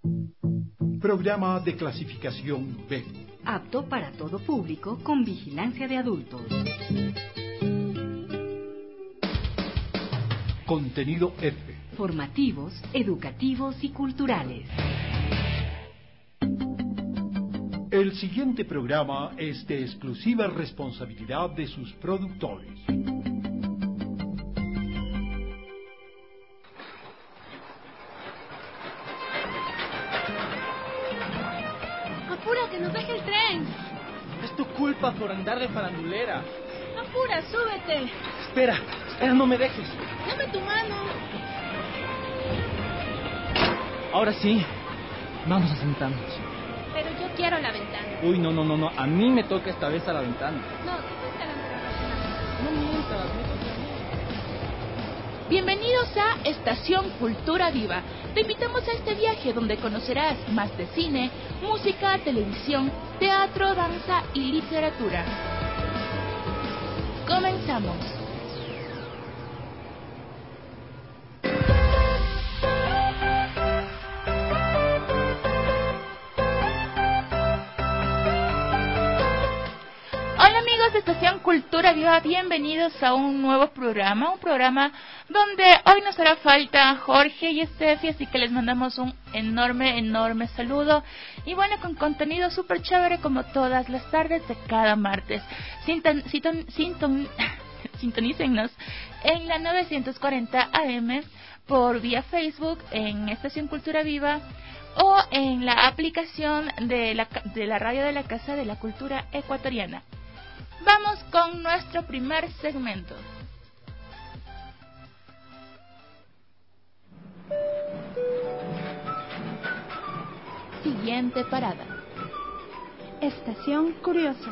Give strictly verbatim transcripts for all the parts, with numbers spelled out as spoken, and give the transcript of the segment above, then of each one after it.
Programa de clasificación B. Apto para todo público con vigilancia de adultos. Contenido F. Formativos, educativos y culturales. El siguiente programa es de exclusiva responsabilidad de sus productores. ¡Apura, que nos deje el tren! Es tu culpa por andar de farandulera. ¡Apura, súbete! Espera, espera, no me dejes. ¡Dame tu mano! Ahora sí, vamos a sentarnos. Pero yo quiero la ventana. Uy, no, no, no, no, a mí me toca esta vez a la ventana. No, te toca la ventana. No mientas, me toca a mí. Bienvenidos a Estación Cultura Viva. Te invitamos a este viaje donde conocerás más de cine, música, televisión, teatro, danza y literatura. Comenzamos. Hola amigos de Estación Cultura Viva, bienvenidos a un nuevo programa, un programa donde hoy nos hará falta Jorge y Estefi, así que les mandamos un enorme, enorme saludo. Y bueno, con contenido súper chévere como todas las tardes de cada martes. Sinton, sinton, sinton, sintonícennos en la novecientos cuarenta A M por vía Facebook en Estación Cultura Viva o en la aplicación de la, de la radio de la Casa de la Cultura Ecuatoriana. Vamos con nuestro primer segmento. Siguiente parada. Estación Curiosa.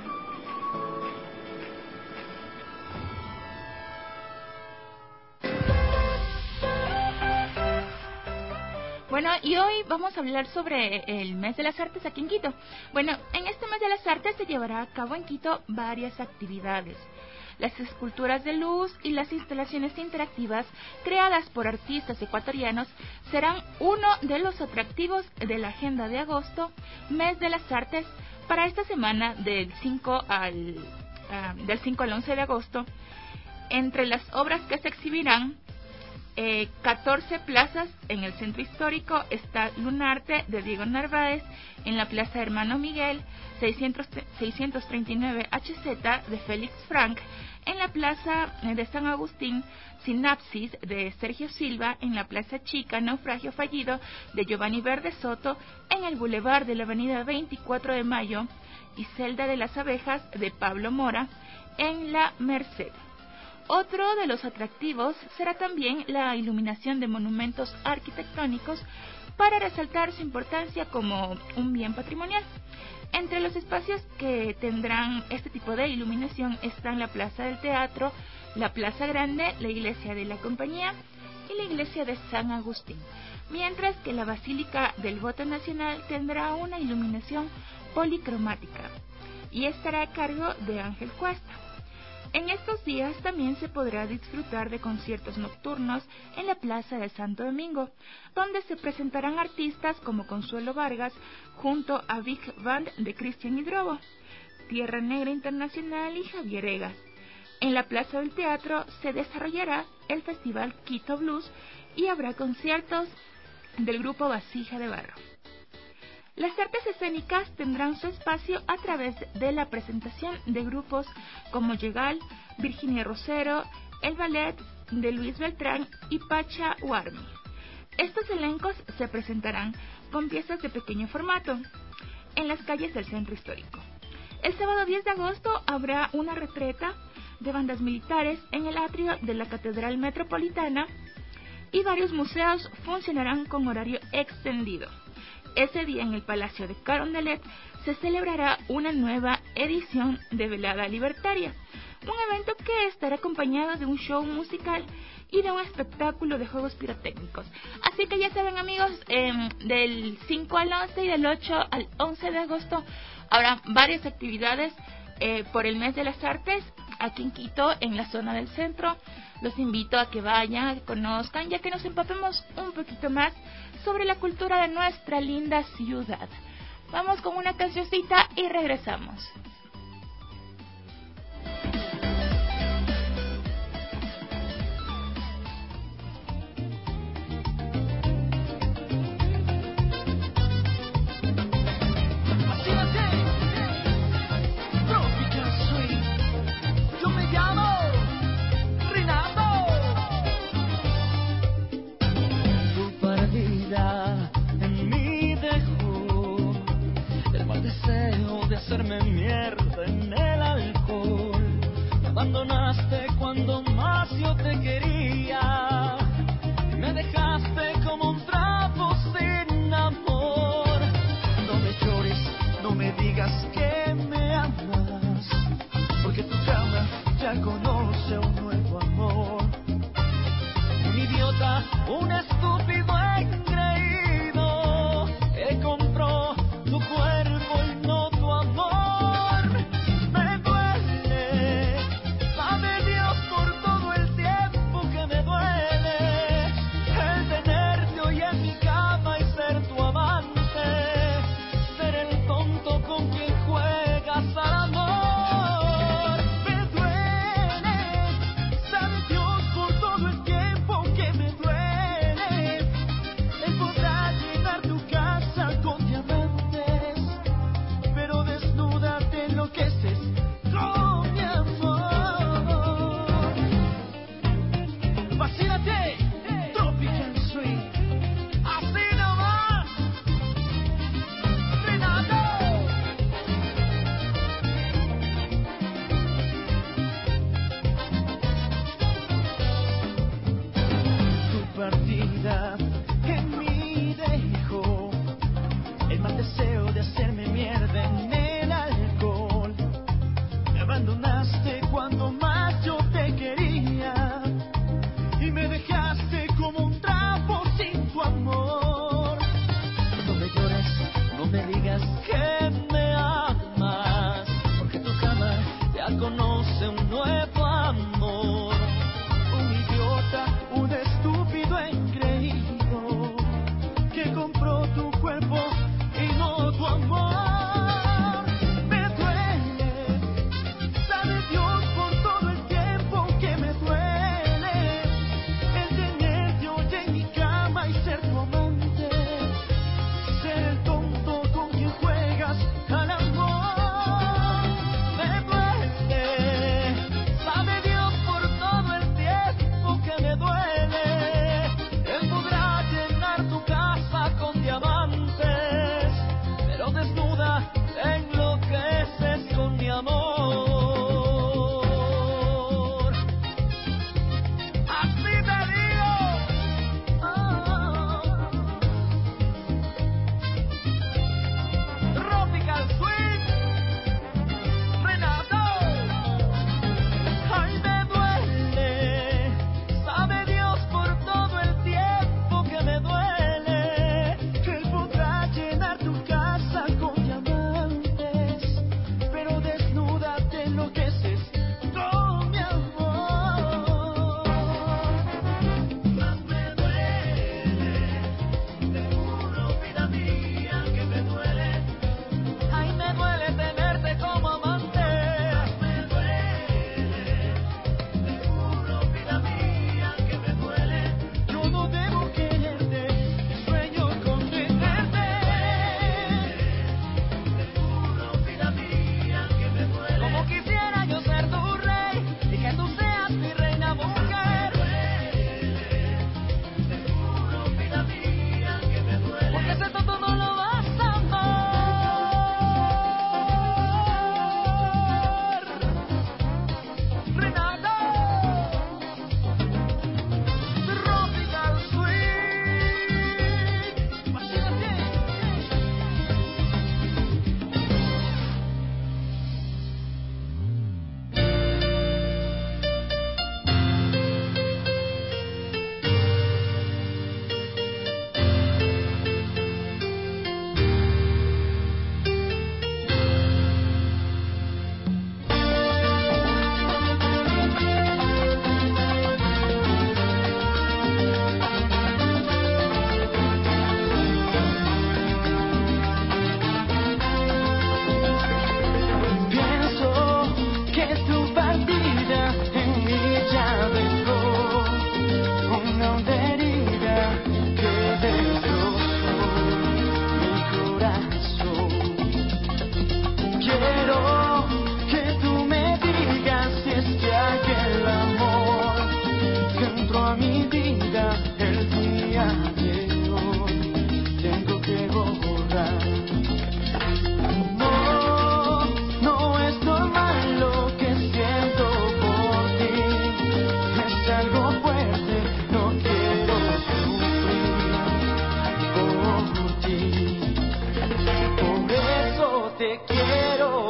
Bueno, y hoy vamos a hablar sobre el mes de las artes aquí en Quito. Bueno, en este mes de las artes se llevará a cabo en Quito varias actividades. Las esculturas de luz y las instalaciones interactivas creadas por artistas ecuatorianos serán uno de los atractivos de la agenda de agosto, mes de las artes, para esta semana del cinco al, uh, del cinco al once de agosto. Entre las obras que se exhibirán, Eh, catorce plazas. En el centro histórico está Lunarte de Diego Narváez, en la Plaza Hermano Miguel seiscientos treinta y nueve H Z de Félix Frank, en la Plaza de San Agustín Sinapsis de Sergio Silva, en la Plaza Chica Naufragio Fallido de Giovanni Verde Soto, en el Boulevard de la Avenida veinticuatro de Mayo y Celda de las Abejas de Pablo Mora, en la Merced. Otro de los atractivos será también la iluminación de monumentos arquitectónicos para resaltar su importancia como un bien patrimonial. Entre los espacios que tendrán este tipo de iluminación están la Plaza del Teatro, la Plaza Grande, la Iglesia de la Compañía y la Iglesia de San Agustín, mientras que la Basílica del Voto Nacional tendrá una iluminación policromática y estará a cargo de Ángel Cuesta. En estos días también se podrá disfrutar de conciertos nocturnos en la Plaza de Santo Domingo, donde se presentarán artistas como Consuelo Vargas junto a Big Band de Cristian Hidrobo, Tierra Negra Internacional y Javier Egas. En la Plaza del Teatro se desarrollará el Festival Quito Blues y habrá conciertos del grupo Vasija de Barro. Las artes escénicas tendrán su espacio a través de la presentación de grupos como Yegal, Virginia Rosero, el ballet de Luis Beltrán y Pacha Warmi. Estos elencos se presentarán con piezas de pequeño formato en las calles del centro histórico. El sábado diez de agosto habrá una retreta de bandas militares en el atrio de la Catedral Metropolitana y varios museos funcionarán con horario extendido. Ese día en el Palacio de Carondelet se celebrará una nueva edición de Velada Libertaria, un evento que estará acompañado de un show musical y de un espectáculo de juegos pirotécnicos. Así que ya saben amigos, eh, del cinco al once y del ocho al once de agosto habrá varias actividades eh, por el mes de las artes aquí en Quito, en la zona del centro. Los invito a que vayan, que conozcan, ya que nos empapemos un poquito más sobre la cultura de nuestra linda ciudad. Vamos con una cancioncita y regresamos. Hacerme mierda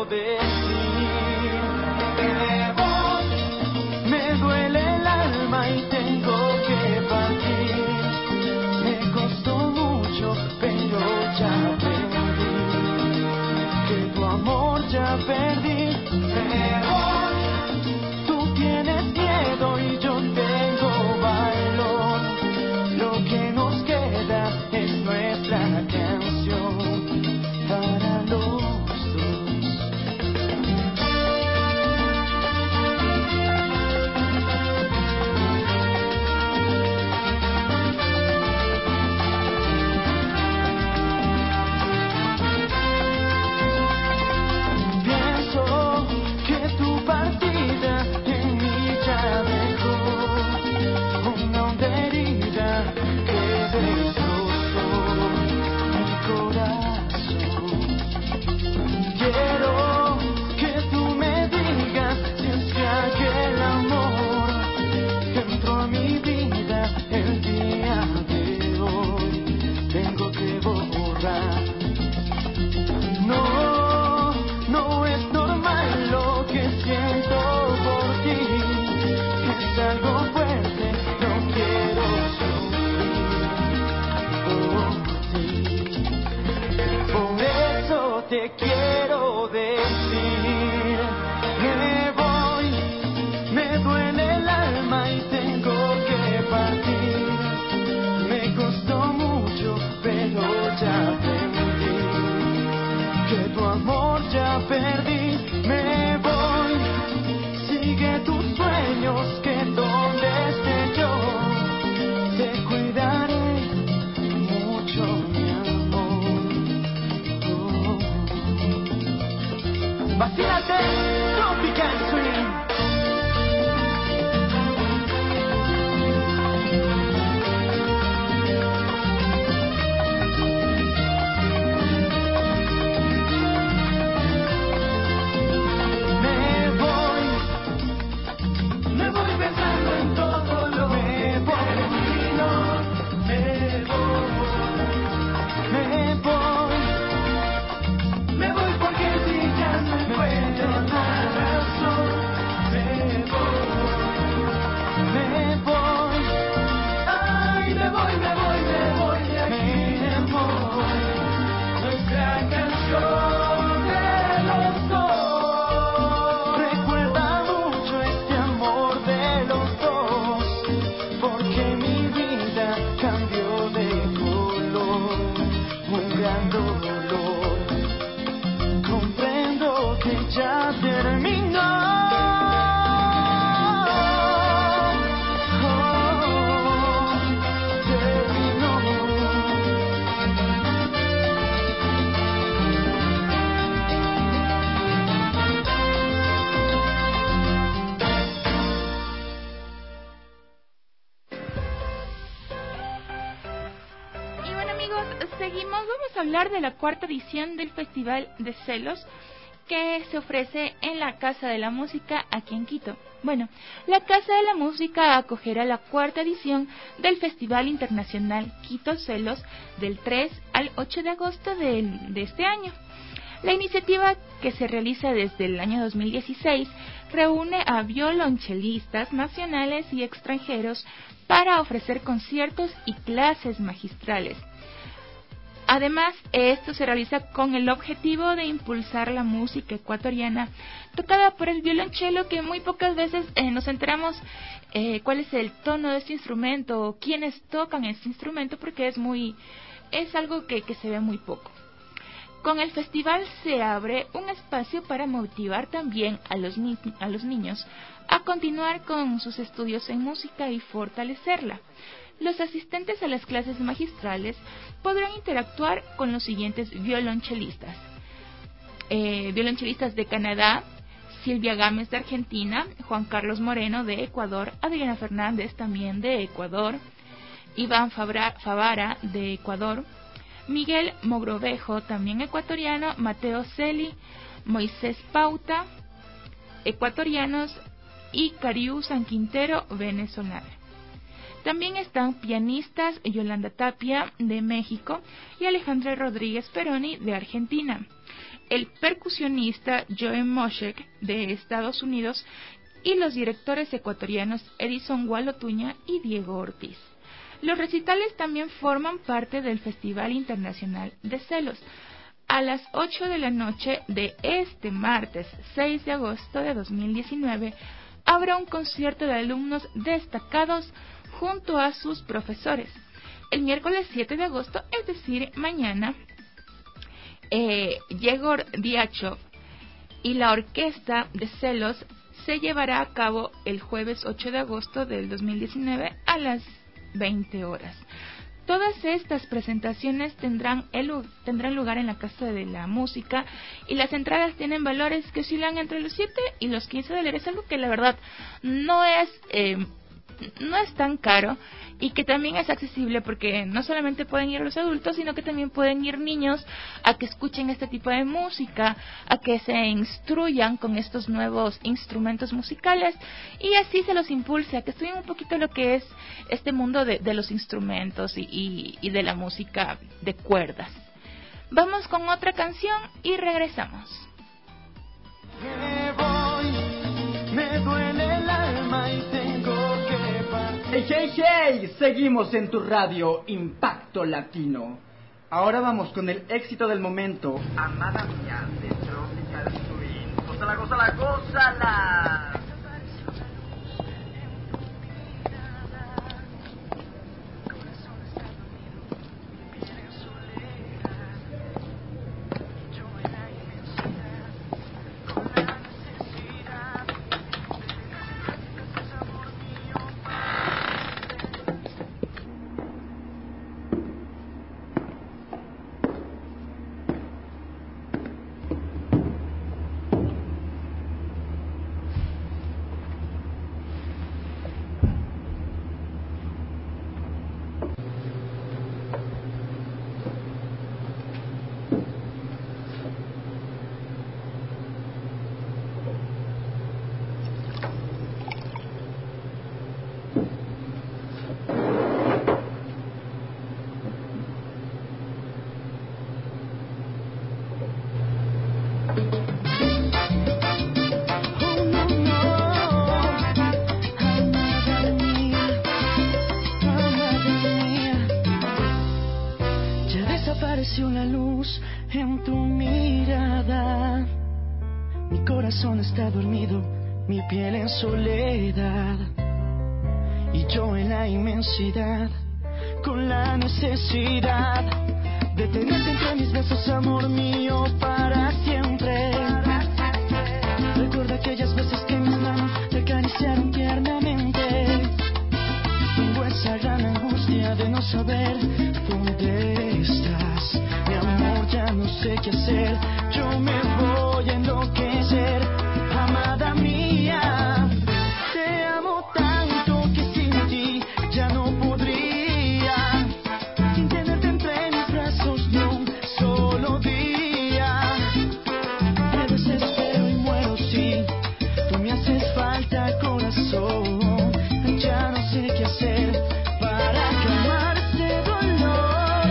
decir que voy, me duele el alma y tengo que partir. Me costó mucho, pero ya aprendí que tu amor ya perdí. Me voy, tú tienes miedo y yo tengo valor. Lo que nos queda es nuestra canción para los dos. Pienso que tu partida en mí ya dejó una honda herida que destrozó mi corazón. Quiero que tú me digas si es que aquel amor entró a mi vida el día de hoy. Tengo que borrar. No, no es normal lo que siento por ti. Es algo fuerte, no quiero sufrir por ti. Por eso te quiero decir, me voy, me duele el alma y tengo que partir. Me costó mucho, pero ya aprendí que tu amor ya perdí. Me voy, sigue tus sueños, que donde esté yo te cuidaré mucho, mi amor. Oh. Vacílate, Tropical Swing. Me voy, me voy pensando en todo lo que termino. Me voy, me voy, me voy porque si ya no encuentro la razón. Me voy, me voy, ay, me voy, me voy, me voy de aquí. Me voy, nuestra canción de los dos. Recuerda mucho este amor de los dos, porque mi vida cambió de color. Un gran dolor, comprendo que ya terminó. Oh, terminó. Y bueno amigos, seguimos, vamos a hablar de la cuarta edición del Festival de Celos que se ofrece en la Casa de la Música aquí en Quito. Bueno, la Casa de la Música acogerá la cuarta edición del Festival Internacional Quito Celos del tres al ocho de agosto de, de este año. La iniciativa, que se realiza desde el año dos mil dieciséis, reúne a violonchelistas nacionales y extranjeros para ofrecer conciertos y clases magistrales. Además, esto se realiza con el objetivo de impulsar la música ecuatoriana tocada por el violonchelo, que muy pocas veces eh, nos enteramos eh, cuál es el tono de este instrumento o quiénes tocan este instrumento, porque es muy es algo que, que se ve muy poco. Con el festival se abre un espacio para motivar también a los, ni- a los niños a continuar con sus estudios en música y fortalecerla. Los asistentes a las clases magistrales podrán interactuar con los siguientes violonchelistas. Eh, violonchelistas de Canadá: Silvia Gámez de Argentina, Juan Carlos Moreno de Ecuador, Adriana Fernández también de Ecuador, Iván Fabra, Favara de Ecuador, Miguel Mogrovejo también ecuatoriano, Mateo Celi, Moisés Pauta, ecuatorianos, y Cariú San Quintero, venezolana. También están pianistas Yolanda Tapia de México y Alejandra Rodríguez Peroni de Argentina, el percusionista Joe Moshek de Estados Unidos y los directores ecuatorianos Edison Gualotuña y Diego Ortiz. Los recitales también forman parte del Festival Internacional de Celos. A las ocho de la noche de este martes seis de agosto de dos mil diecinueve habrá un concierto de alumnos destacados junto a sus profesores. El miércoles siete de agosto, es decir, mañana, eh, Yegor Diachov y la orquesta de Celos se llevará a cabo el jueves ocho de agosto del dos mil diecinueve a las veinte horas. Todas estas presentaciones tendrán, el, tendrán lugar en la Casa de la Música y las entradas tienen valores que oscilan entre los siete y los quince dólares, algo que la verdad no es... Eh, no es tan caro y que también es accesible porque no solamente pueden ir los adultos, sino que también pueden ir niños a que escuchen este tipo de música, a que se instruyan con estos nuevos instrumentos musicales y así se los impulse a que estudien un poquito lo que es este mundo de, de los instrumentos y, y, y de la música de cuerdas. Vamos con otra canción y regresamos. Me voy, me duele el alma y tengo que... ¡Hey, hey, hey! Seguimos en tu radio Impacto Latino. Ahora vamos con el éxito del momento. Amada mía de Tropical Swing. ¡Gózala, gózala, gózala! Apareció una luz en tu mirada. Mi corazón está dormido, mi piel en soledad. Y yo en la inmensidad, con la necesidad de tenerte entre mis besos, amor mío, para siempre. Recuerda aquellas veces que mis manos te acariciaron tiernamente. Tengo esa gran angustia de no saber dónde estás. Mi amor, ya no sé qué hacer. Yo me voy a enloquecer. Amada mía, te amo tanto que sin ti ya no podría. Sin tenerte entre mis brazos ni un solo día. Te desespero y muero si tú me haces falta, corazón. Ya no sé qué hacer para calmar este dolor.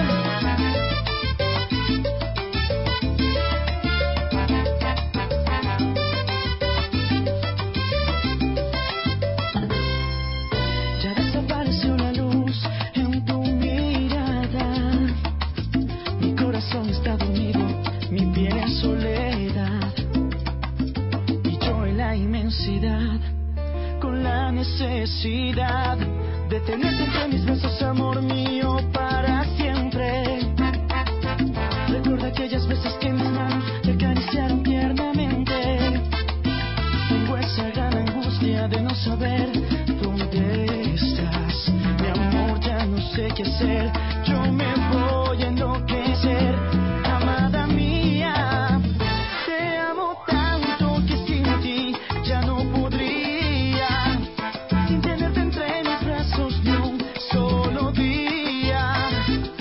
Ya desapareció la luz en tu mirada. Mi corazón está dormido, mi piel en soledad. Y yo en la inmensidad, con la necesidad de tenerte entre mis besos, amor mío, para siempre. Recuerda aquellas veces que mis manos te acariciaron tiernamente. Tengo esa gran angustia de no saber dónde estás. Mi amor, ya no sé qué hacer. Yo me voy a enloquecer. Amada mía, te amo tanto que sin ti ya no podría. Sin tenerte entre mis brazos ni un solo día.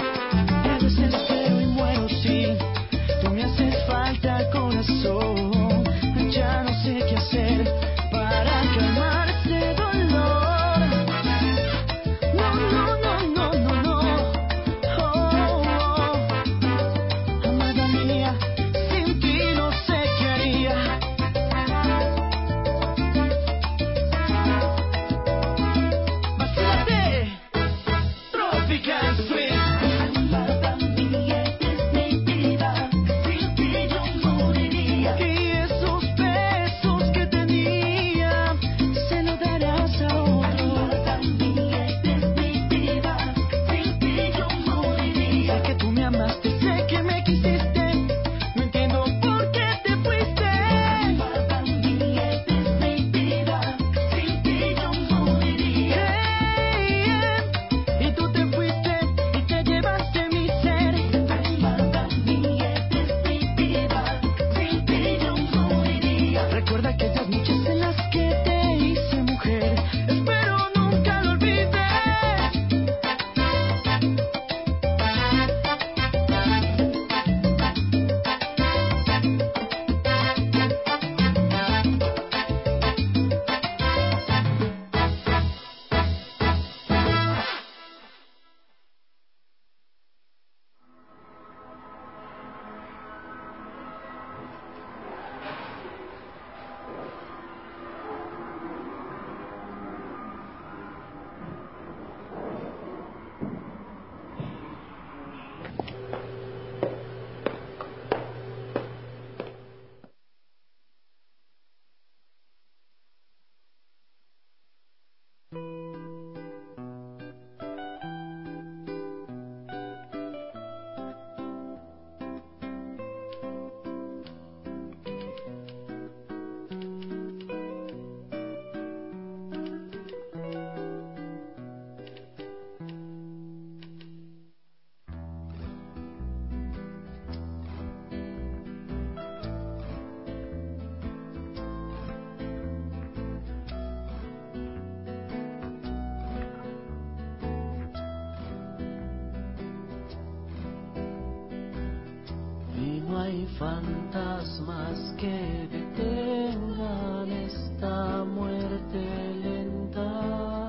no hay fantasmas que detengan esta muerte lenta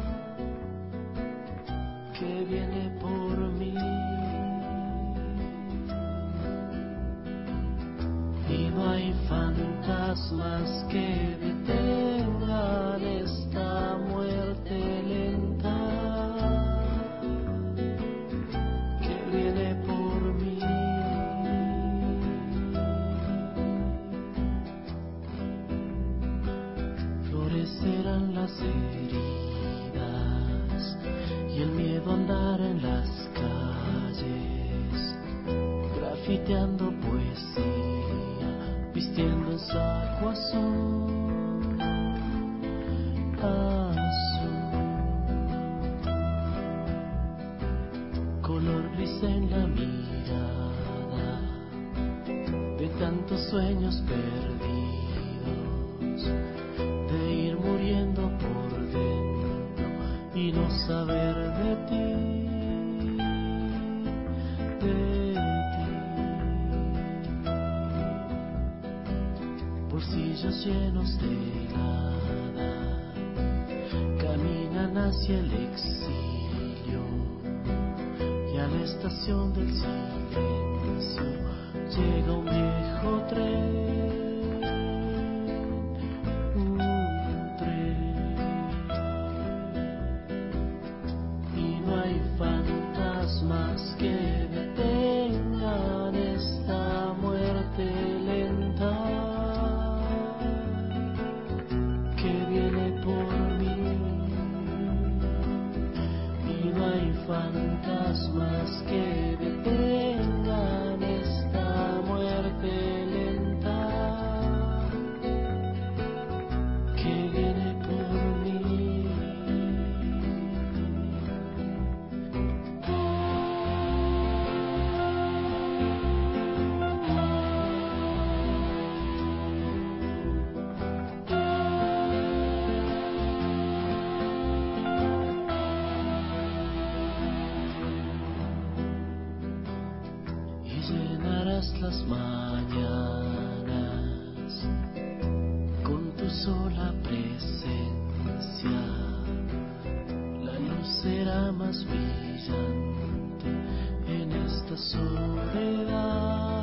que viene por mí. Y no hay fantasmas que detengan esta muerte lenta que viene por mí. Florecerán las heridas y el miedo a andar en las calles, grafiteando poesía, vistiendo en saco azul, azul, color gris en la mirada de tantos sueños perdidos, de ir muriendo por dentro y no saber de ti, de bolsillos llenos de nada caminan hacia el exilio, y a la estación del silencio llega un viejo tren, un tren, y no hay fantasmas que detengan esta muerte lenta que viene por mí. Y no hay fantasmas que detengan esta muerte lenta que viene por mí. Las mañanas con tu sola presencia, la luz será más brillante en esta soledad.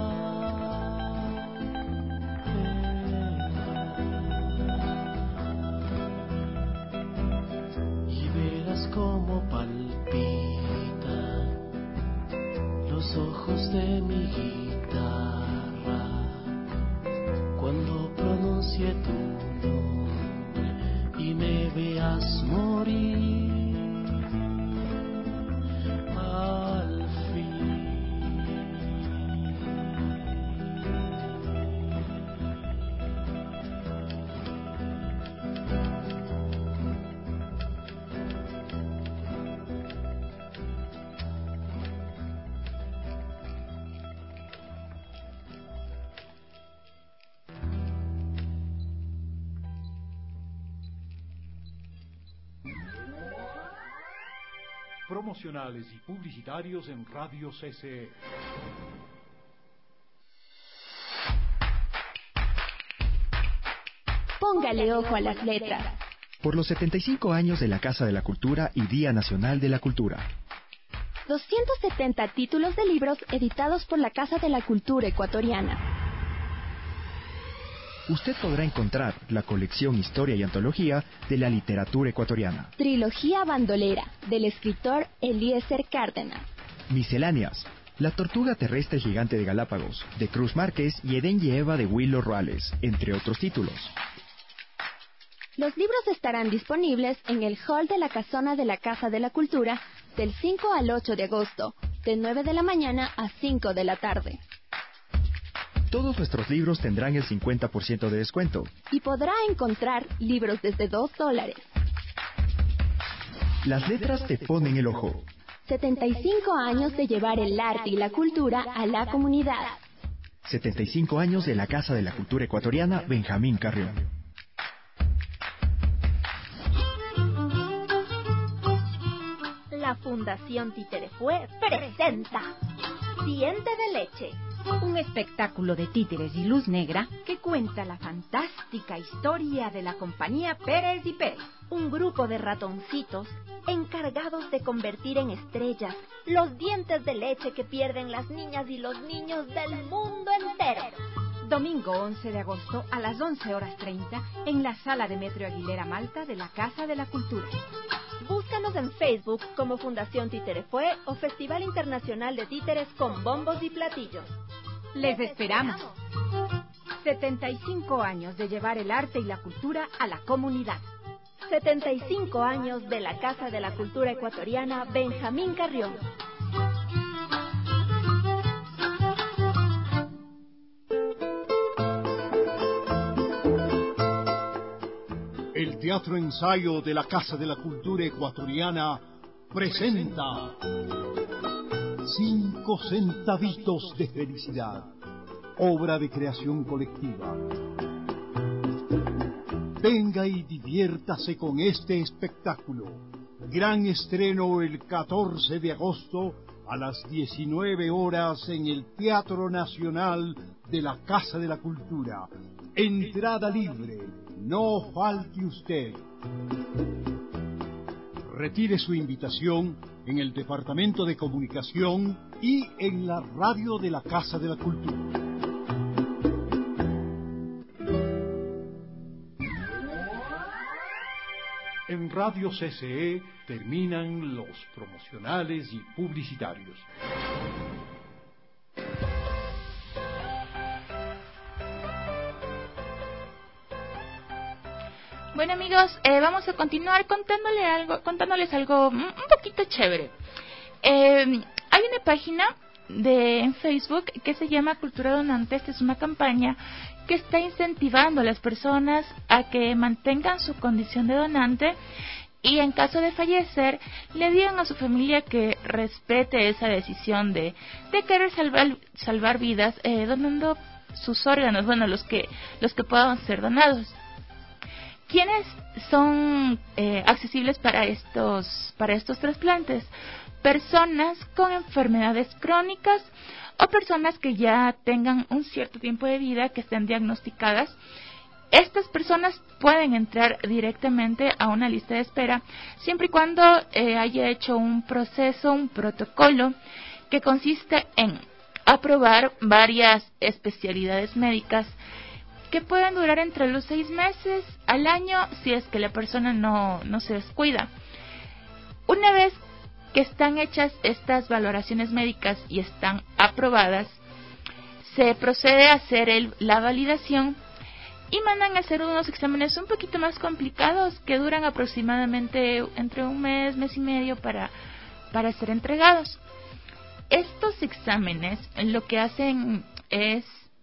Y verás cómo palpitan los ojos de mi guitarra cuando pronuncie tu nombre y me veas morir al fin. Promocionales y publicitarios en Radio C C E. Póngale ojo a las letras. Por los setenta y cinco años de la Casa de la Cultura y Día Nacional de la Cultura. doscientos setenta títulos de libros editados por la Casa de la Cultura ecuatoriana. Usted podrá encontrar la colección Historia y Antología de la Literatura Ecuatoriana. Trilogía Bandolera, del escritor Eliezer Cárdenas. Misceláneas. La Tortuga Terrestre Gigante de Galápagos, de Cruz Márquez y Edén y Eva de Huilo Roales, entre otros títulos. Los libros estarán disponibles en el hall de la Casona de la Casa de la Cultura del cinco al ocho de agosto, de nueve de la mañana a cinco de la tarde. Todos nuestros libros tendrán el cincuenta por ciento de descuento. Y podrá encontrar libros desde dos dólares. Las letras te ponen el ojo. setenta y cinco años de llevar el arte y la cultura a la comunidad. setenta y cinco años de la Casa de la Cultura Ecuatoriana Benjamín Carrión. La Fundación Títere Fue presenta Diente de Leche, un espectáculo de títeres y luz negra que cuenta la fantástica historia de la compañía Pérez y Pérez, un grupo de ratoncitos encargados de convertir en estrellas los dientes de leche que pierden las niñas y los niños del mundo entero. Domingo once de agosto a las once horas treinta en la sala de Metro Aguilera Malta de la Casa de la Cultura. Búscanos en Facebook como Fundación Títere Fue o Festival Internacional de Títeres con Bombos y Platillos. Les esperamos. setenta y cinco años de llevar el arte y la cultura a la comunidad. setenta y cinco años de la Casa de la Cultura Ecuatoriana Benjamín Carrión. El Teatro Ensayo de la Casa de la Cultura Ecuatoriana presenta Cinco centavitos de felicidad, obra de creación colectiva. Venga y diviértase con este espectáculo. Gran estreno el catorce de agosto a las diecinueve horas en el Teatro Nacional de la Casa de la Cultura. Entrada libre, no falte usted. Retire su invitación en el Departamento de Comunicación y en la radio de la Casa de la Cultura. En Radio C C E terminan los promocionales y publicitarios. Bueno amigos, eh, vamos a continuar contándole algo, contándoles algo un poquito chévere. Eh, hay una página de en Facebook que se llama Cultura Donante. Esta es una campaña que está incentivando a las personas a que mantengan su condición de donante y en caso de fallecer le digan a su familia que respete esa decisión de, de querer salvar, salvar vidas eh, donando sus órganos, bueno, los que los que puedan ser donados. ¿Quiénes son eh, accesibles para estos para estos trasplantes? Personas con enfermedades crónicas o personas que ya tengan un cierto tiempo de vida, que estén diagnosticadas. Estas personas pueden entrar directamente a una lista de espera siempre y cuando eh, haya hecho un proceso, un protocolo que consiste en aprobar varias especialidades médicas que pueden durar entre los seis meses al año si es que la persona no, no se descuida. Una vez que están hechas estas valoraciones médicas y están aprobadas, se procede a hacer el, la validación y mandan a hacer unos exámenes un poquito más complicados que duran aproximadamente entre un mes, mes y medio para, para ser entregados. Estos exámenes lo que hacen es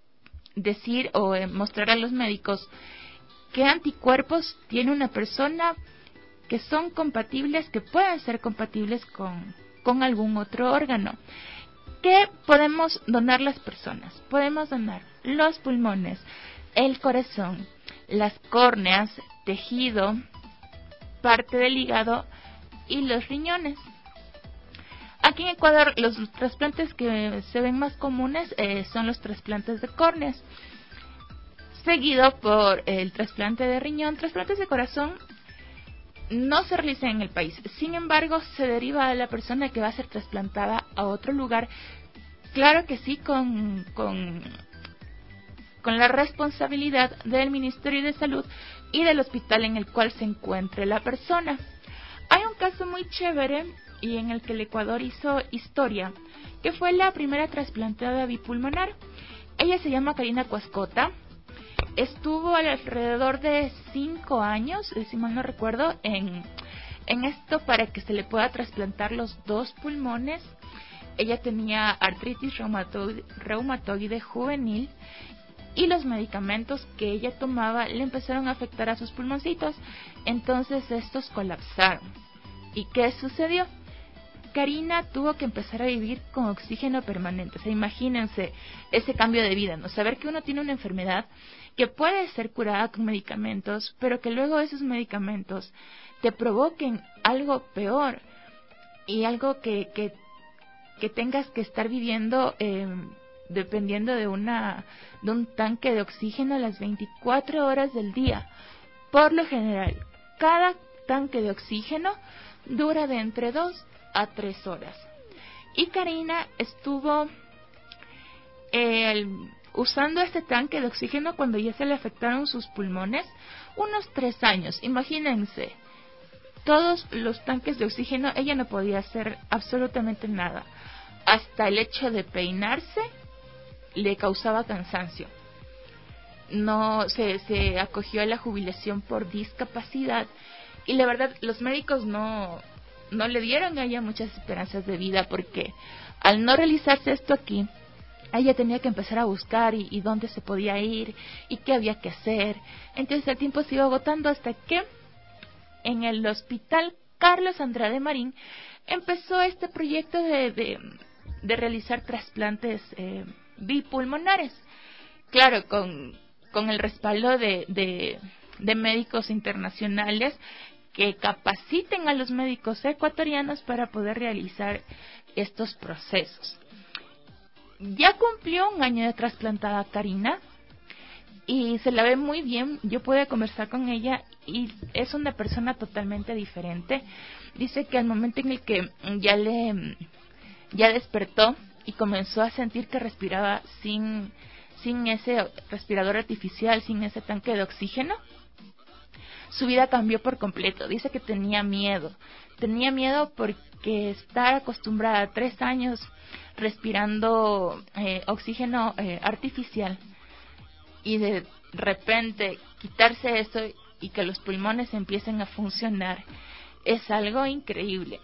decir o mostrar a los médicos qué anticuerpos tiene una persona que son compatibles, que pueden ser compatibles con, con algún otro órgano. ¿Qué podemos donar las personas? Podemos donar los pulmones, el corazón, las córneas, tejido, parte del hígado y los riñones. Aquí en Ecuador los trasplantes que se ven más comunes eh, son los trasplantes de córneas, seguido por el trasplante de riñón. Trasplantes de corazón no se realizan en el país, sin embargo se deriva a la persona que va a ser trasplantada a otro lugar, claro que sí, con, con, con la responsabilidad del Ministerio de Salud y del hospital en el cual se encuentre la persona. Hay un caso muy chévere y en el que el Ecuador hizo historia, que fue la primera trasplantada bipulmonar. Ella se llama Karina Cuascota. Estuvo alrededor de cinco años, si mal no recuerdo, en, en esto para que se le pueda trasplantar los dos pulmones. Ella tenía artritis reumatoide, reumatoide juvenil y los medicamentos que ella tomaba le empezaron a afectar a sus pulmoncitos. Entonces estos colapsaron. ¿Y qué sucedió? Karina tuvo que empezar a vivir con oxígeno permanente. O sea, imagínense ese cambio de vida, ¿no? Saber que uno tiene una enfermedad que puede ser curada con medicamentos, pero que luego esos medicamentos te provoquen algo peor y algo que, que, que tengas que estar viviendo eh, dependiendo de una de un tanque de oxígeno las veinticuatro horas del día. Por lo general, cada tanque de oxígeno dura de entre dos a tres horas. Y Karina estuvo eh, usando este tanque de oxígeno cuando ya se le afectaron sus pulmones unos tres años. Imagínense, todos los tanques de oxígeno, ella no podía hacer absolutamente nada. Hasta el hecho de peinarse le causaba cansancio. No se, se acogió a la jubilación por discapacidad y la verdad los médicos no, no le dieron a ella muchas esperanzas de vida, porque al no realizarse esto aquí, ella tenía que empezar a buscar y, y dónde se podía ir y qué había que hacer. Entonces el tiempo se iba agotando hasta que en el Hospital Carlos Andrade Marín empezó este proyecto de, de, de realizar trasplantes eh, bipulmonares. Claro, con, con el respaldo de, de, de médicos internacionales que capaciten a los médicos ecuatorianos para poder realizar estos procesos. Ya cumplió un año de trasplantada Karina y se la ve muy bien. Yo pude conversar con ella y es una persona totalmente diferente. Dice que al momento en el que ya le ya despertó y comenzó a sentir que respiraba sin sin ese respirador artificial, sin ese tanque de oxígeno, su vida cambió por completo. Dice que tenía miedo. Tenía miedo porque estar acostumbrada a tres años respirando eh, oxígeno eh, artificial y de repente quitarse eso y que los pulmones empiecen a funcionar es algo increíble.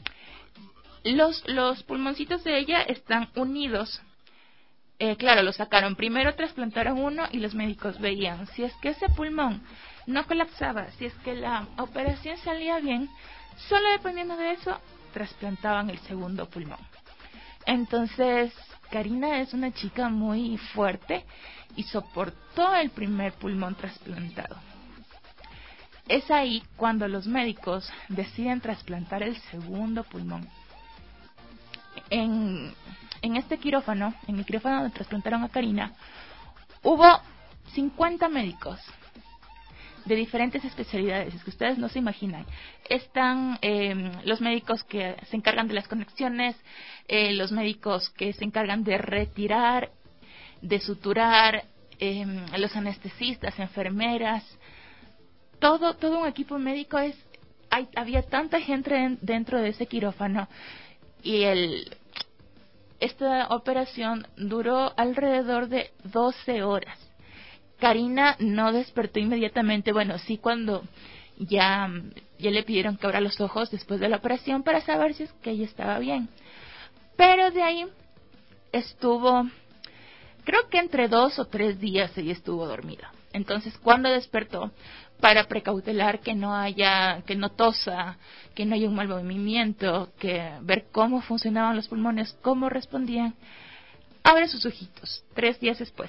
Los, los pulmoncitos de ella están unidos. Eh, claro, lo sacaron. Primero trasplantaron uno y los médicos veían si es que ese pulmón no colapsaba, si es que la operación salía bien, solo dependiendo de eso, trasplantaban el segundo pulmón. Entonces, Karina es una chica muy fuerte y soportó el primer pulmón trasplantado. Es ahí cuando los médicos deciden trasplantar el segundo pulmón. En, en este quirófano, en el quirófano donde trasplantaron a Karina, hubo cincuenta médicos de diferentes especialidades, es que ustedes no se imaginan. Están eh, los médicos que se encargan de las conexiones, eh, los médicos que se encargan de retirar, de suturar, eh, los anestesistas, enfermeras, todo todo un equipo médico. Es hay, había tanta gente dentro de ese quirófano y el esta operación duró alrededor de doce horas. Karina no despertó inmediatamente, bueno, sí cuando ya, ya le pidieron que abra los ojos después de la operación para saber si es que ella estaba bien. Pero de ahí estuvo, creo que entre dos o tres días ella estuvo dormida. Entonces cuando despertó, para precautelar que no haya, que no tosa, que no haya un mal movimiento, que ver cómo funcionaban los pulmones, cómo respondían, abre sus ojitos, tres días después.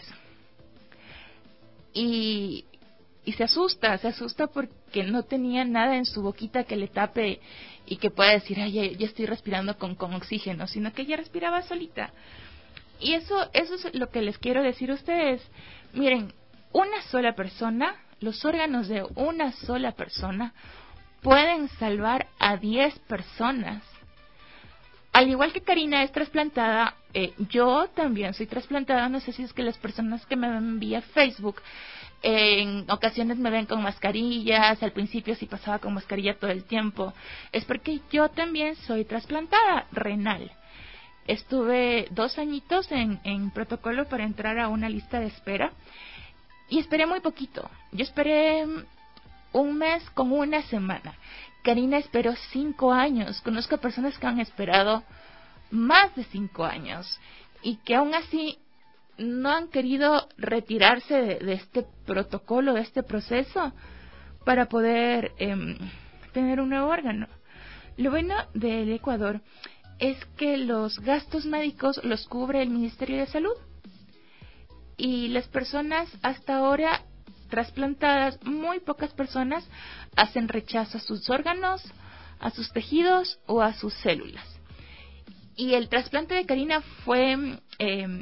Y, y se asusta, se asusta porque no tenía nada en su boquita que le tape y que pueda decir, ay, ya, ya estoy respirando con, con oxígeno, sino que ella respiraba solita. Y eso, eso es lo que les quiero decir a ustedes. Miren, una sola persona, los órganos de una sola persona pueden salvar a diez personas. Al igual que Karina es trasplantada, eh, yo también soy trasplantada. No sé si es que las personas que me ven vía Facebook eh, en ocasiones me ven con mascarillas. Al principio sí pasaba con mascarilla todo el tiempo. Es porque yo también soy trasplantada renal. Estuve dos añitos en, en protocolo para entrar a una lista de espera y esperé muy poquito. Yo esperé un mes con una semana. Karina esperó cinco años. Conozco a personas que han esperado más de cinco años y que aún así no han querido retirarse de, de este protocolo, de este proceso, para poder eh, tener un nuevo órgano. Lo bueno del Ecuador es que los gastos médicos los cubre el Ministerio de Salud y las personas hasta ahora trasplantadas, muy pocas personas hacen rechazo a sus órganos, a sus tejidos o a sus células. Y el trasplante de Karina fue eh,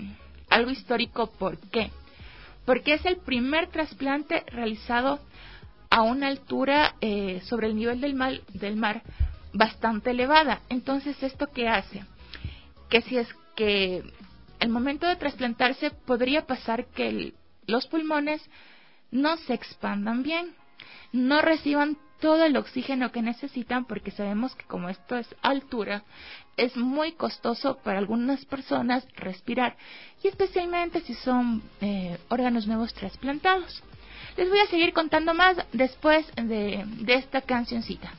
algo histórico. ¿Por qué? Porque es el primer trasplante realizado a una altura eh, sobre el nivel del mar, del mar bastante elevada. Entonces, ¿esto qué hace? Que si es que al momento de trasplantarse podría pasar que el, los pulmones no se expandan bien, no reciban todo el oxígeno que necesitan, porque sabemos que como esto es altura, es muy costoso para algunas personas respirar, y especialmente si son eh, órganos nuevos trasplantados. Les voy a seguir contando más después de, de esta cancioncita.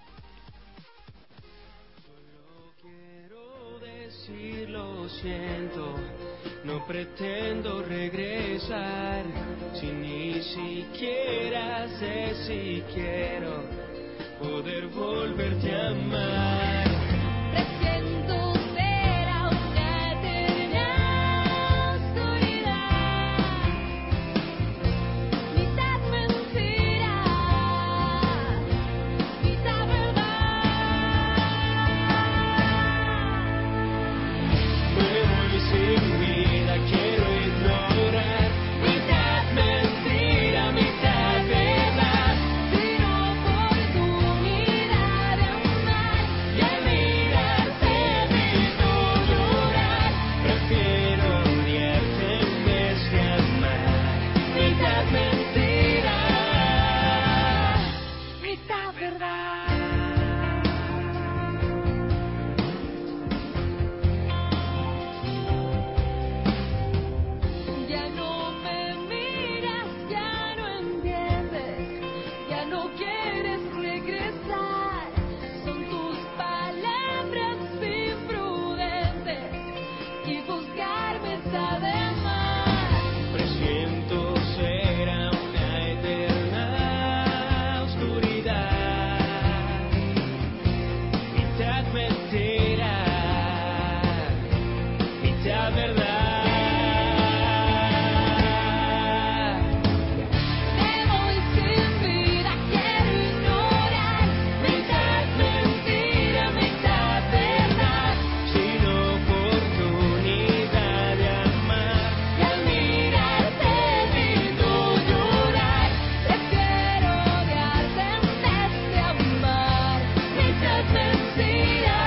Quiero decir lo siento, no pretendo regresar, si ni siquiera sé si quiero poder volverte a amar. Presiento será una eterna oscuridad, mitad mentira, mitad verdad. Me voy sin vida, quiero ignorar, mitad mentira, mitad verdad, Sin oportunidad de amar, y al mirarte vi tu llorar. prefiero odiarte en vez de amar, mitad mentira, Mitad verdad. Ya no me miras, ya no entiendes, ya no quieres regresar. Son tus palabras imprudentes y buscarme sabe más. presiento será una eterna oscuridad, mitad mentira, mitad verdad. Me voy sin vida, quiero ignorar. Mitad mentira, mitad verdad. Sin oportunidad de amar, Y al mirarte vi tu llorar. Prefiero odiarte en vez de amar. Mitad mentira.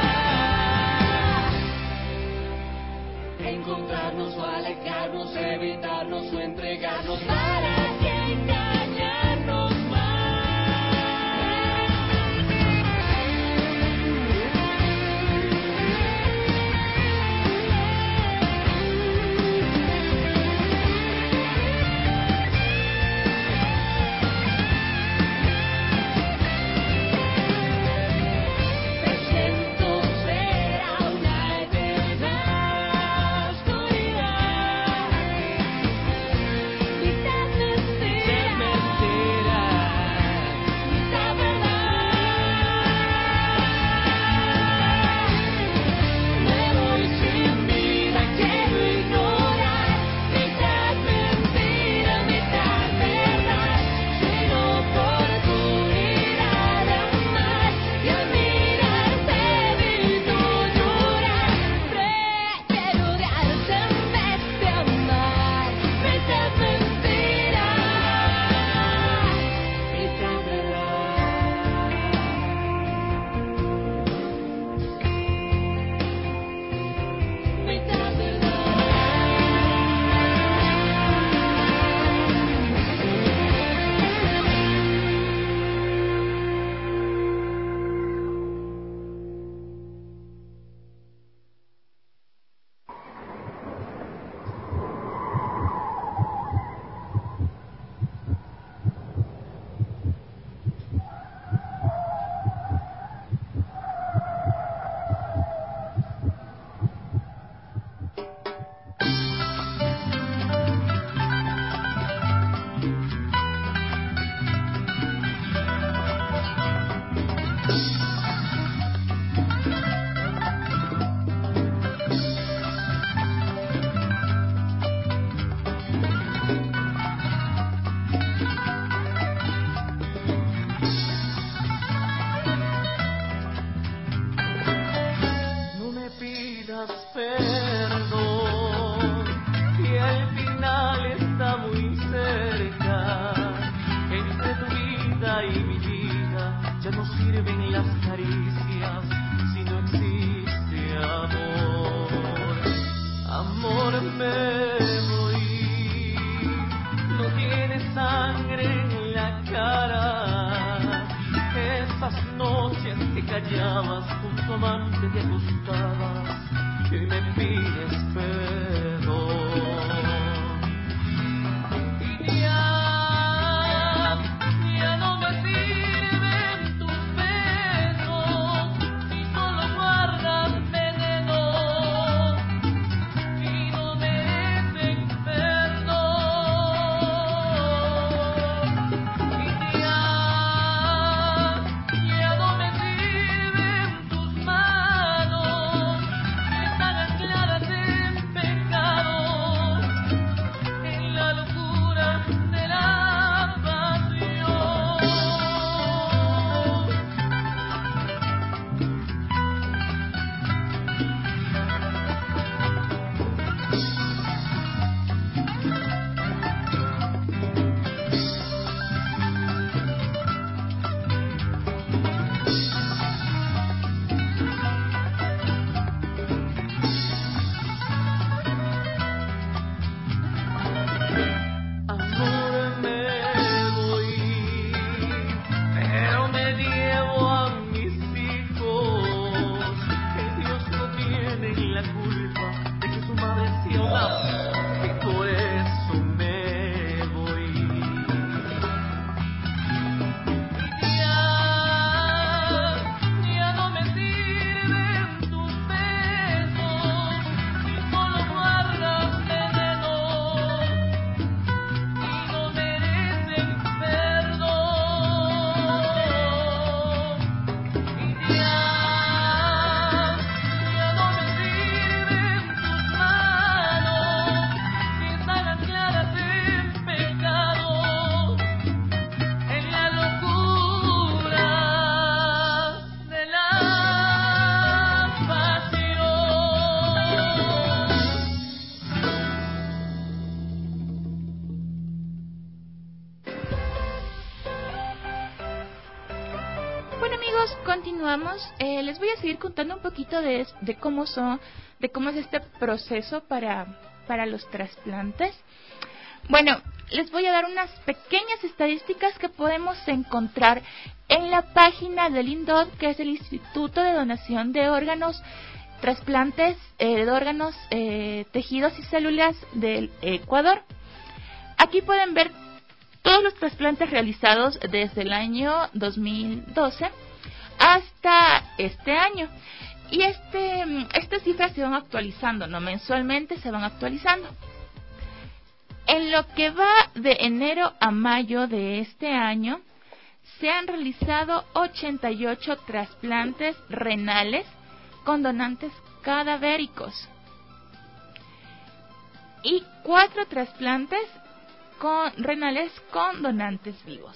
Encontrarnos o alejarnos, evitarnos o entregarnos. ¿Para qué engañarnos Presiento será una eterna oscuridad, mitad mentira, me voy. No tienes sangre en la cara. Esas noches que callabas junto a amante te acostabas, que me pides perdón. Y ya, ya no me sirven tus besos, si solo guardas veneno y no merecen perdón. Y ya, ya no me sirven tus manos, que están ancladas en pecado, en la locura de la pasión. Amor, me voy, pero me llevo a mis hijos, que Dios no tiene la culpa de que su madre sea una, y por eso me voy. Y ya, ya no me sirven tus besos, si solo guardas veneno y no merecen perdón. Y ya, ya no me sirven tus manos, si están ancladas en pecado, en la locura de la pasión. Bueno amigos, continuamos. Eh, les voy a seguir contando un poquito de, de cómo son, de cómo es este proceso para, para los trasplantes. Bueno, les voy a dar unas pequeñas estadísticas que podemos encontrar en la página del INDOT, que es el Instituto de Donación de Órganos, Trasplantes eh, de Órganos, eh, Tejidos y Células del Ecuador. Aquí pueden ver todos los trasplantes realizados desde el año dos mil doce hasta este año. Y este, estas cifras se van actualizando, ¿no? Mensualmente se van actualizando. En lo que va de enero a mayo de este año, se han realizado ochenta y ocho trasplantes renales con donantes cadavéricos y cuatro trasplantes con renales con donantes vivos.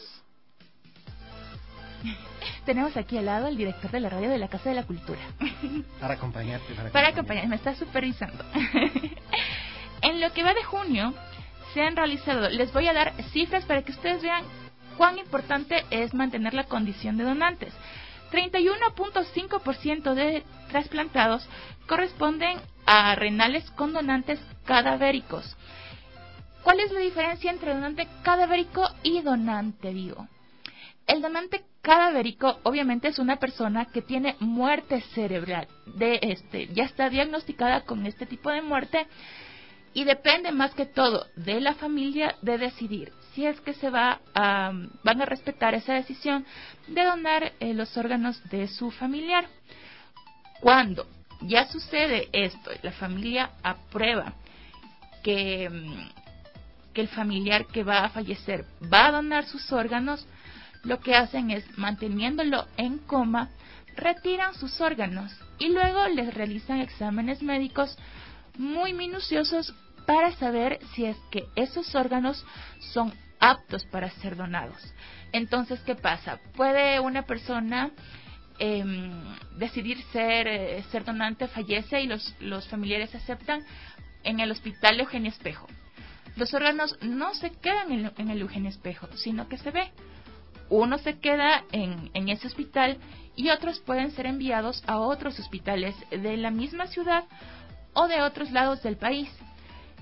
Tenemos aquí al lado al director de la radio de la Casa de la Cultura. Para acompañarte. Para, para acompañarme, me está supervisando. En lo que va de junio, se han realizado, les voy a dar cifras para que ustedes vean cuán importante es mantener la condición de donantes. treinta y uno punto cinco por ciento de trasplantados corresponden a renales con donantes cadavéricos. ¿Cuál es la diferencia entre donante cadavérico y donante vivo? El donante cadavérico obviamente es una persona que tiene muerte cerebral, de este, ya está diagnosticada con este tipo de muerte y depende más que todo de la familia de decidir si es que se va a, van a respetar esa decisión de donar eh, los órganos de su familiar. Cuando ya sucede esto, la familia aprueba que, que el familiar que va a fallecer va a donar sus órganos, lo que hacen es, manteniéndolo en coma, retiran sus órganos y luego les realizan exámenes médicos muy minuciosos para saber si es que esos órganos son aptos para ser donados. Entonces, ¿qué pasa? Puede una persona eh, decidir ser, eh, ser donante, fallece y los, los familiares aceptan en el hospital Eugenio Espejo. Los órganos no se quedan en, en el Eugenio Espejo, sino que se ve. Uno se queda en, en ese hospital y otros pueden ser enviados a otros hospitales de la misma ciudad o de otros lados del país.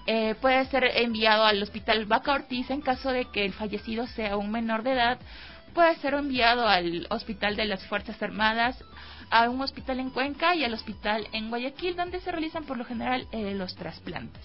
Eh, puede ser enviado al Hospital Vaca Ortiz en caso de que el fallecido sea un menor de edad. Puede ser enviado al Hospital de las Fuerzas Armadas, a un hospital en Cuenca y al hospital en Guayaquil, donde se realizan por lo general eh, los trasplantes.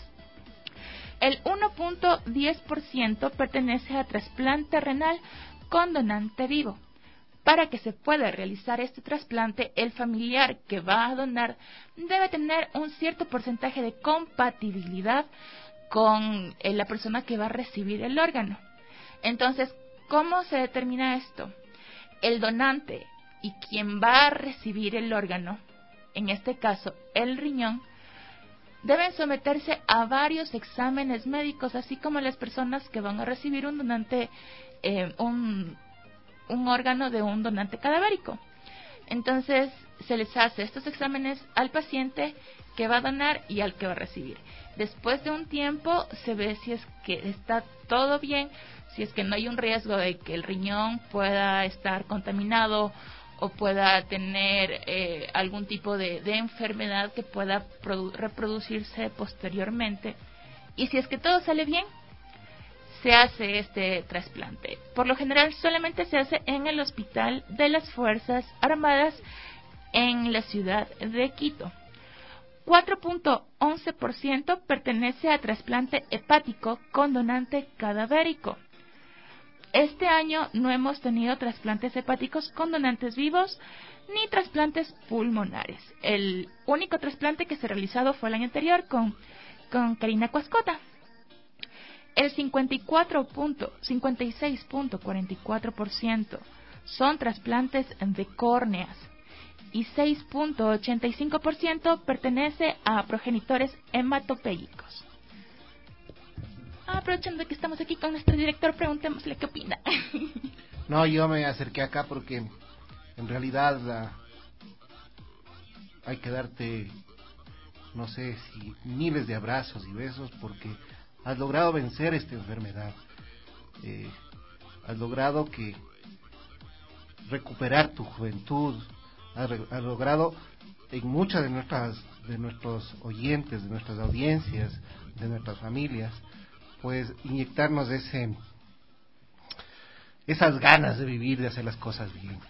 El uno punto diez por ciento pertenece a trasplante renal con donante vivo. Para que se pueda realizar este trasplante, el familiar que va a donar debe tener un cierto porcentaje de compatibilidad con eh, la persona que va a recibir el órgano. Entonces, ¿cómo se determina esto? El donante y quien va a recibir el órgano, en este caso el riñón, deben someterse a varios exámenes médicos, así como las personas que van a recibir un donante, eh, un, un órgano de un donante cadavérico. Entonces, se les hace estos exámenes al paciente que va a donar y al que va a recibir. Después de un tiempo, se ve si es que está todo bien, si es que no hay un riesgo de que el riñón pueda estar contaminado o pueda tener eh, algún tipo de, de enfermedad que pueda produ- reproducirse posteriormente. Y si es que todo sale bien, se hace este trasplante. Por lo general solamente se hace en el Hospital de las Fuerzas Armadas en la ciudad de Quito. cuatro punto once por ciento pertenece a trasplante hepático con donante cadavérico. Este año no hemos tenido trasplantes hepáticos con donantes vivos ni trasplantes pulmonares. El único trasplante que se ha realizado fue el año anterior con, con Karina Cuascota. El cincuenta y cuatro punto cincuenta y seis punto cuarenta y cuatro por ciento son trasplantes de córneas y seis punto ochenta y cinco por ciento pertenece a progenitores hematopélicos. Aprovechando que estamos aquí con nuestro director, preguntémosle qué opina. No, yo me acerqué acá porque en realidad uh, hay que darte, no sé si miles de abrazos y besos porque has logrado vencer esta enfermedad. Eh, has logrado que recuperar tu juventud, has, re, has logrado en muchas de nuestras de nuestros oyentes, de nuestras audiencias, de nuestras familias, pues inyectarnos ese esas ganas de vivir, de hacer las cosas bien.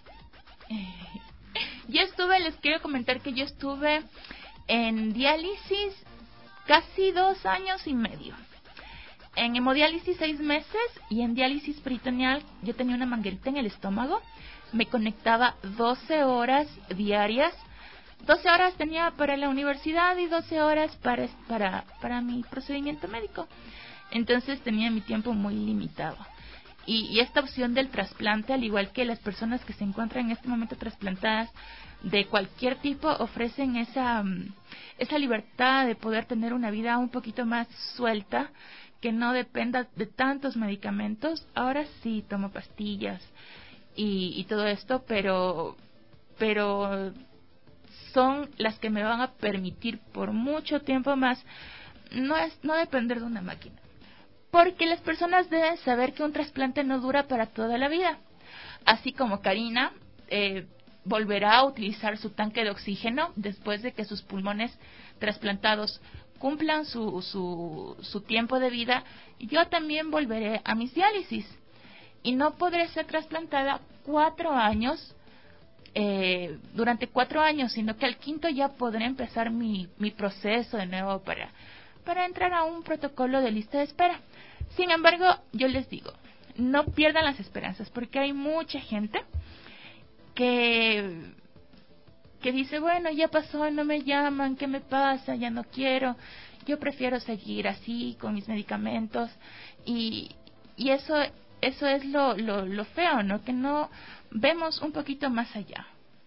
Yo estuve, les quiero comentar que yo estuve en diálisis casi dos años y medio. En hemodiálisis seis meses y en diálisis peritoneal yo tenía una manguerita en el estómago. Me conectaba doce horas diarias. doce horas tenía para la universidad y doce horas para, para, para mi procedimiento médico. Entonces tenía mi tiempo muy limitado. Y, y esta opción del trasplante, al igual que las personas que se encuentran en este momento trasplantadas de cualquier tipo, ofrecen esa, esa libertad de poder tener una vida un poquito más suelta, que no dependa de tantos medicamentos. Ahora sí tomo pastillas y, y todo esto, pero, pero son las que me van a permitir por mucho tiempo más no, es, no depender de una máquina. Porque las personas deben saber que un trasplante no dura para toda la vida. Así como Karina eh, volverá a utilizar su tanque de oxígeno después de que sus pulmones trasplantados cumplan su, su, su tiempo de vida, yo también volveré a mis diálisis. Y no podré ser trasplantada cuatro años, eh, durante cuatro años, sino que al quinto ya podré empezar mi, mi proceso de nuevo para, para entrar a un protocolo de lista de espera. Sin embargo, yo les digo, no pierdan las esperanzas, porque hay mucha gente que, que dice, bueno, ya pasó, no me llaman, ¿qué me pasa? Ya no quiero, yo prefiero seguir así con mis medicamentos. Y, y eso, eso es lo, lo, lo feo, ¿no? Que no vemos un poquito más allá.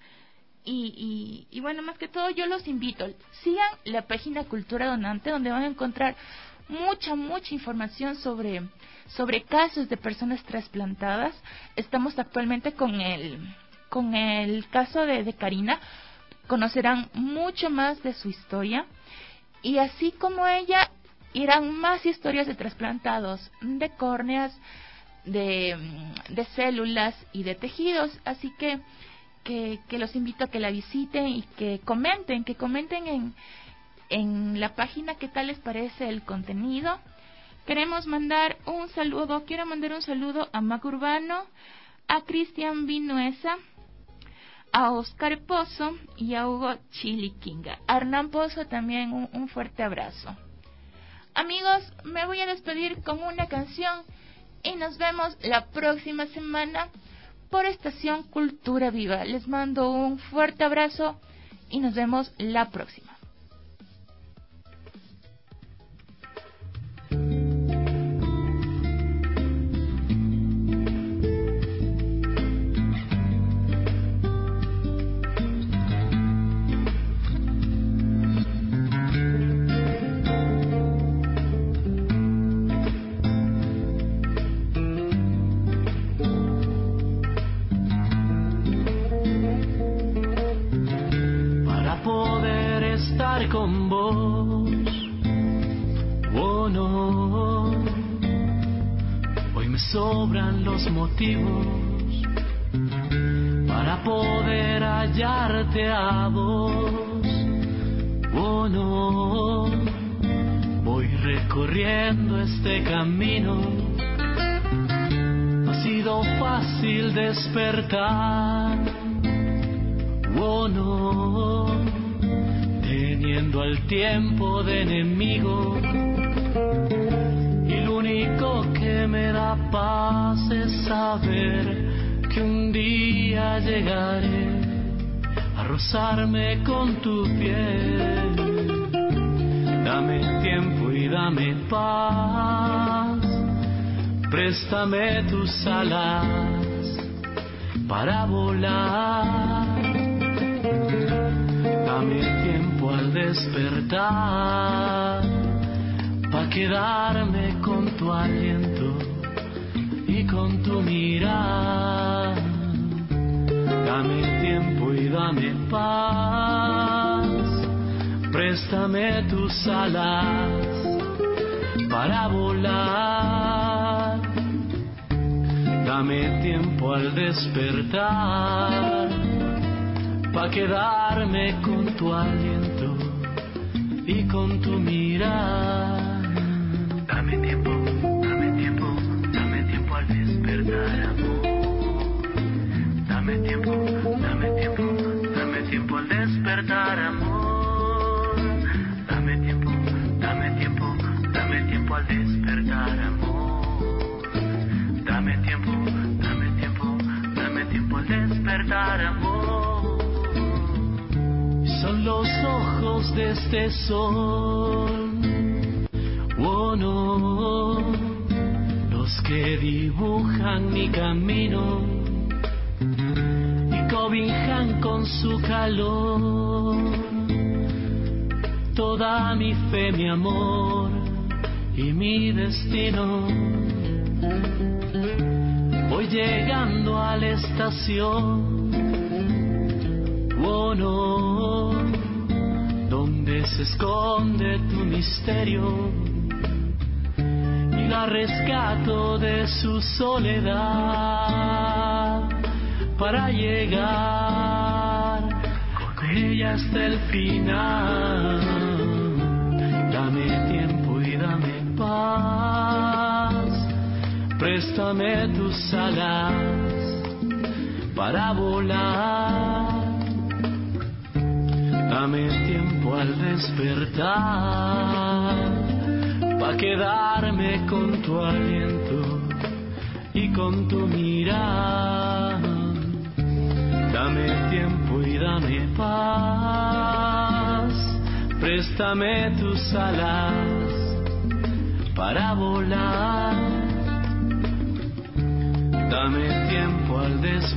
Y, y, y bueno, más que todo yo los invito, sigan la página Cultura Donante, donde van a encontrar mucha, mucha información sobre, sobre casos de personas trasplantadas. Estamos actualmente con el, con el caso de, de Karina. Conocerán mucho más de su historia. Y así como ella, irán más historias de trasplantados, de córneas, de, de células y de tejidos. Así que, que, que los invito a que la visiten y que comenten, que comenten en en la página qué tal les parece el contenido. Queremos mandar un saludo, quiero mandar un saludo a Mac Urbano, a Cristian Vinuesa, a Oscar Pozo y a Hugo Chiliquinga. A Hernán Pozo también un, un fuerte abrazo. Amigos, me voy a despedir con una canción y nos vemos la próxima semana por Estación Cultura Viva. Les mando un fuerte abrazo y nos vemos la próxima. Con vos, oh no, hoy me sobran los motivos para poder hallarte a vos, oh no, voy recorriendo este camino, no ha sido fácil despertar, oh no, teniendo al tiempo de enemigo, y lo único que me da paz es saber que un día llegaré a rozarme con tu piel. Dame tiempo y dame paz, préstame tus alas para volar. Dame tiempo al despertar, pa' quedarme con tu aliento y con tu mirar. Dame tiempo y dame paz, préstame tus alas para volar. Dame tiempo al despertar, pa' quedarme con tu aliento y con tu mirar. Dame tiempo, dame tiempo, dame tiempo al despertar, amor. Dame tiempo, dame tiempo, dame tiempo al despertar, amor. Dame tiempo, dame tiempo, dame tiempo al despertar, amor. Dame tiempo, dame tiempo, dame tiempo al despertar, amor. Son los ojos de este sol, oh no, los que dibujan mi camino y cobijan con su calor toda mi fe, mi amor y mi destino. Voy llegando a la estación, oh no, donde se esconde tu misterio, y la rescato de su soledad para llegar con ella hasta el final. Dame tiempo y dame paz, préstame tus alas para volar. Dame tiempo al despertar, pa' quedarme con tu aliento y con tu mirar. Dame tiempo y dame paz, préstame tus alas para volar. Dame tiempo al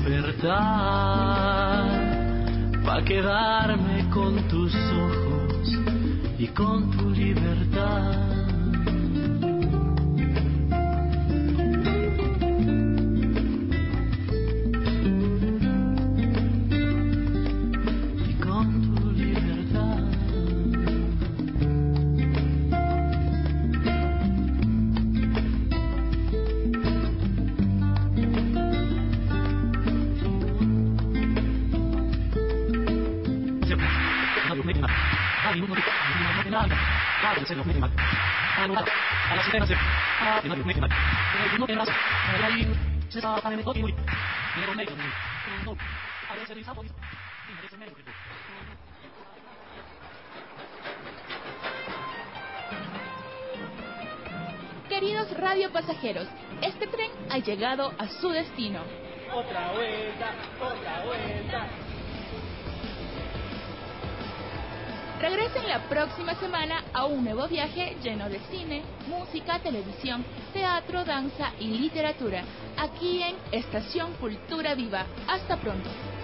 despertar, pa' quedarme con tus ojos y con tu libertad. Y con tu libertad. Queridos radiopasajeros, este tren ha llegado a su destino. Otra vuelta, otra vuelta. Regresen la próxima semana a un nuevo viaje lleno de cine, música, televisión, teatro, danza y literatura, aquí en Estación Cultura Viva. Hasta pronto.